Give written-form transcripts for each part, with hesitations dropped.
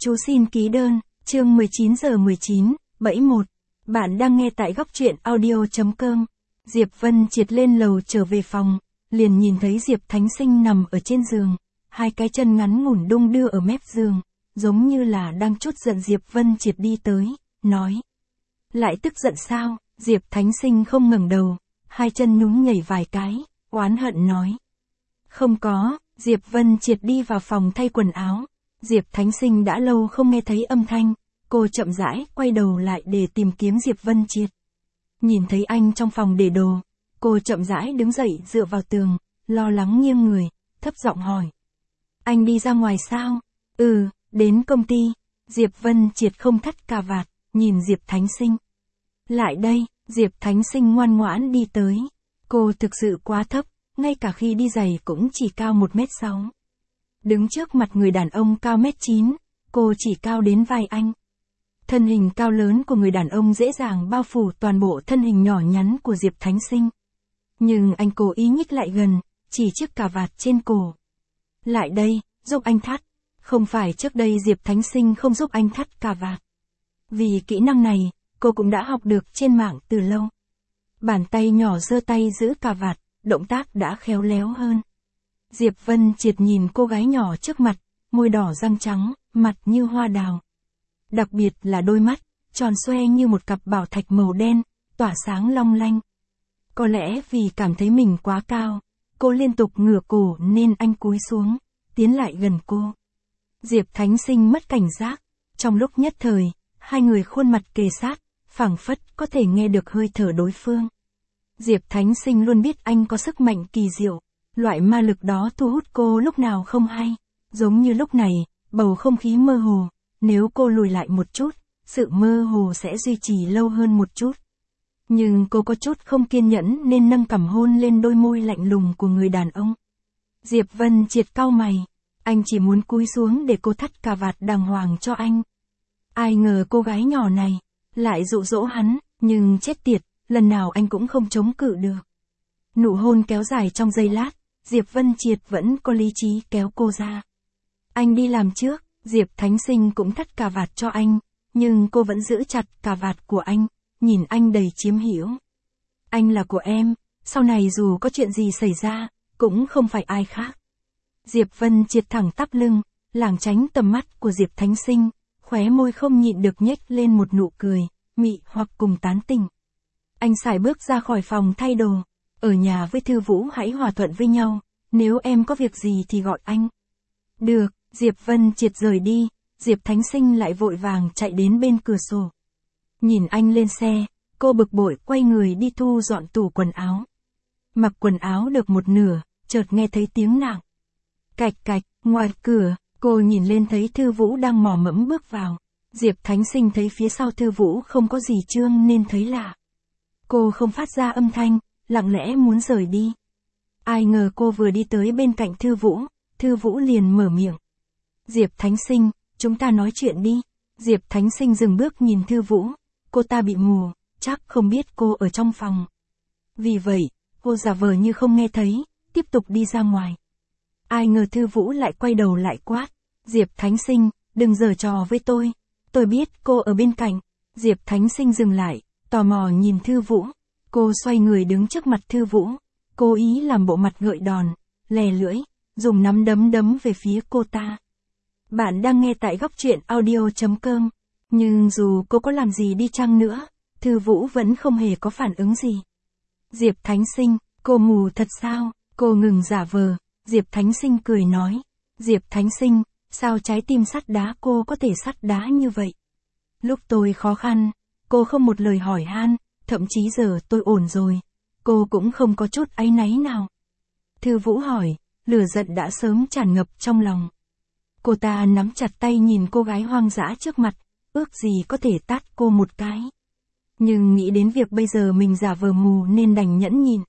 Chú xin ký đơn, chương 19 giờ 19, bẫy 1. Bạn đang nghe tại góc truyện audio.com. Diệp Vân Triệt lên lầu trở về phòng, liền nhìn thấy Diệp Thánh Sinh nằm ở trên giường, hai cái chân ngắn ngủn đung đưa ở mép giường, giống như là đang trút giận. Diệp Vân Triệt đi tới, nói. Lại tức giận sao? Diệp Thánh Sinh không ngẩng đầu, hai chân nhún nhảy vài cái, oán hận nói. Không có. Diệp Vân Triệt đi vào phòng thay quần áo. Diệp Thánh Sinh đã lâu không nghe thấy âm thanh, cô chậm rãi quay đầu lại để tìm kiếm Diệp Vân Triệt. Nhìn thấy anh trong phòng để đồ, cô chậm rãi đứng dậy dựa vào tường, lo lắng nghiêng người, thấp giọng hỏi. Anh đi ra ngoài sao? Ừ, đến công ty. Diệp Vân Triệt không thắt cà vạt, nhìn Diệp Thánh Sinh. Lại đây. Diệp Thánh Sinh ngoan ngoãn đi tới. Cô thực sự quá thấp, ngay cả khi đi giày cũng chỉ cao 1m6. Đứng trước mặt người đàn ông cao 1m9, cô chỉ cao đến vai anh. Thân hình cao lớn của người đàn ông dễ dàng bao phủ toàn bộ thân hình nhỏ nhắn của Diệp Thánh Sinh. Nhưng anh cố ý nhích lại gần, chỉ chiếc cà vạt trên cổ. Lại đây, giúp anh thắt. Không phải trước đây Diệp Thánh Sinh không giúp anh thắt cà vạt. Vì kỹ năng này, cô cũng đã học được trên mạng từ lâu. Bàn tay nhỏ giơ tay giữ cà vạt, động tác đã khéo léo hơn. Diệp Vân Triệt nhìn cô gái nhỏ trước mặt, môi đỏ răng trắng, mặt như hoa đào. Đặc biệt là đôi mắt, tròn xoe như một cặp bảo thạch màu đen, tỏa sáng long lanh. Có lẽ vì cảm thấy mình quá cao, cô liên tục ngửa cổ nên anh cúi xuống, tiến lại gần cô. Diệp Thánh Sinh mất cảnh giác, trong lúc nhất thời, hai người khuôn mặt kề sát, phảng phất có thể nghe được hơi thở đối phương. Diệp Thánh Sinh luôn biết anh có sức mạnh kỳ diệu, loại ma lực đó thu hút cô lúc nào không hay, giống như lúc này, bầu không khí mơ hồ, nếu cô lùi lại một chút, sự mơ hồ sẽ duy trì lâu hơn một chút. Nhưng cô có chút không kiên nhẫn nên nâng cằm hôn lên đôi môi lạnh lùng của người đàn ông. Diệp Vân Triệt cau mày, anh chỉ muốn cúi xuống để cô thắt cà vạt đàng hoàng cho anh. Ai ngờ cô gái nhỏ này lại dụ dỗ hắn, nhưng chết tiệt, lần nào anh cũng không chống cự được. Nụ hôn kéo dài trong giây lát, Diệp Vân Triệt vẫn có lý trí kéo cô ra. Anh đi làm trước. Diệp Thánh Sinh cũng thắt cà vạt cho anh, nhưng cô vẫn giữ chặt cà vạt của anh, nhìn anh đầy chiếm hữu. Anh là của em, sau này dù có chuyện gì xảy ra, cũng không phải ai khác. Diệp Vân Triệt thẳng tắp lưng, lảng tránh tầm mắt của Diệp Thánh Sinh, khóe môi không nhịn được nhếch lên một nụ cười, mị hoặc cùng tán tỉnh. Anh sải bước ra khỏi phòng thay đồ, ở nhà với Thư Vũ hãy hòa thuận với nhau, nếu em có việc gì thì gọi anh. Được. Diệp Vân Triệt rời đi, Diệp Thánh Sinh lại vội vàng chạy đến bên cửa sổ. Nhìn anh lên xe, cô bực bội quay người đi thu dọn tủ quần áo. Mặc quần áo được một nửa, chợt nghe thấy tiếng nặng. Cạch cạch, ngoài cửa, cô nhìn lên thấy Thư Vũ đang mò mẫm bước vào. Diệp Thánh Sinh thấy phía sau Thư Vũ không có gì trương nên thấy lạ. Cô không phát ra âm thanh, lặng lẽ muốn rời đi. Ai ngờ cô vừa đi tới bên cạnh Thư Vũ liền mở miệng. Diệp Thánh Sinh, chúng ta nói chuyện đi. Diệp Thánh Sinh dừng bước nhìn Thư Vũ, cô ta bị mù, chắc không biết cô ở trong phòng. Vì vậy, cô giả vờ như không nghe thấy, tiếp tục đi ra ngoài. Ai ngờ Thư Vũ lại quay đầu lại quát, Diệp Thánh Sinh, đừng giở trò với tôi biết cô ở bên cạnh. Diệp Thánh Sinh dừng lại, tò mò nhìn Thư Vũ, cô xoay người đứng trước mặt Thư Vũ, cố ý làm bộ mặt gợi đòn, lè lưỡi, dùng nắm đấm đấm về phía cô ta. Bạn đang nghe tại góc truyện audio.com, nhưng dù cô có làm gì đi chăng nữa, Thư Vũ vẫn không hề có phản ứng gì. Diệp Thánh Sinh, cô mù thật sao? Cô ngừng giả vờ, Diệp Thánh Sinh cười nói. Diệp Thánh Sinh, sao trái tim sắt đá cô có thể sắt đá như vậy? Lúc tôi khó khăn, cô không một lời hỏi han, thậm chí giờ tôi ổn rồi, cô cũng không có chút áy náy nào. Thư Vũ hỏi, lửa giận đã sớm tràn ngập trong lòng. Cô ta nắm chặt tay nhìn cô gái hoang dã trước mặt, ước gì có thể tát cô một cái. Nhưng nghĩ đến việc bây giờ mình giả vờ mù nên đành nhẫn nhịn.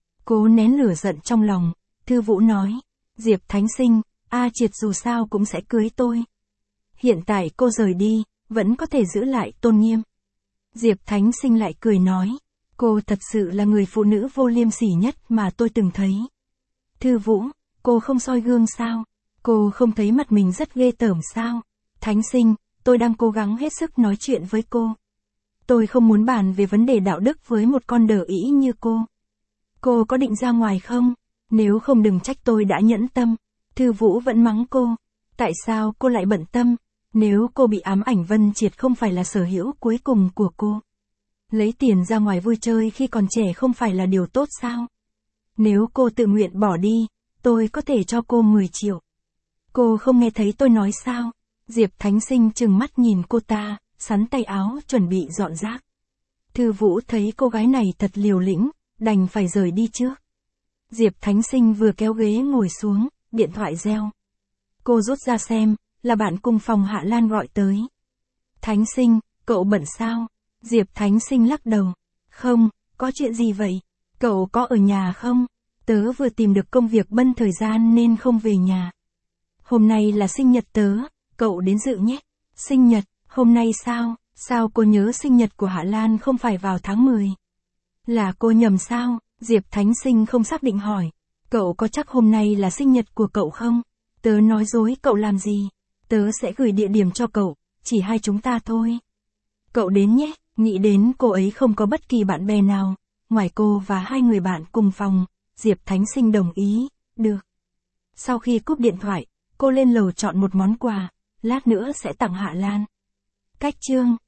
Cố nén lửa giận trong lòng, Thư Vũ nói, Diệp Thánh Sinh, A Triệt dù sao cũng sẽ cưới tôi. Hiện tại cô rời đi, vẫn có thể giữ lại tôn nghiêm. Diệp Thánh Sinh lại cười nói, cô thật sự là người phụ nữ vô liêm sỉ nhất mà tôi từng thấy. Thư Vũ, cô không soi gương sao? Cô không thấy mặt mình rất ghê tởm sao? Thánh Sinh, tôi đang cố gắng hết sức nói chuyện với cô. Tôi không muốn bàn về vấn đề đạo đức với một con đờ ĩ như cô. Cô có định ra ngoài không? Nếu không đừng trách tôi đã nhẫn tâm. Thư Vũ vẫn mắng cô. Tại sao cô lại bận tâm? Nếu cô bị ám ảnh Vân Triệt không phải là sở hữu cuối cùng của cô. Lấy tiền ra ngoài vui chơi khi còn trẻ không phải là điều tốt sao? Nếu cô tự nguyện bỏ đi, tôi có thể cho cô 10 triệu. Cô không nghe thấy tôi nói sao? Diệp Thánh Sinh trừng mắt nhìn cô ta, sắn tay áo chuẩn bị dọn rác. Thư Vũ thấy cô gái này thật liều lĩnh, đành phải rời đi trước. Diệp Thánh Sinh vừa kéo ghế ngồi xuống, điện thoại reo. Cô rút ra xem, là bạn cùng phòng Hạ Lan gọi tới. Thánh Sinh, cậu bận sao? Diệp Thánh Sinh lắc đầu. Không, có chuyện gì vậy? Cậu có ở nhà không? Tớ vừa tìm được công việc bân thời gian nên không về nhà. Hôm nay là sinh nhật tớ, cậu đến dự nhé. Sinh nhật, hôm nay sao? Sao cô nhớ sinh nhật của Hạ Lan không phải vào tháng 10? Là cô nhầm sao? Diệp Thánh Sinh không xác định hỏi. Cậu có chắc hôm nay là sinh nhật của cậu không? Tớ nói dối cậu làm gì? Tớ sẽ gửi địa điểm cho cậu, chỉ hai chúng ta thôi. Cậu đến nhé, nghĩ đến cô ấy không có bất kỳ bạn bè nào, ngoài cô và hai người bạn cùng phòng, Diệp Thánh Sinh đồng ý, được. Sau khi cúp điện thoại, cô lên lầu chọn một món quà, lát nữa sẽ tặng Hạ Lan. Cách chương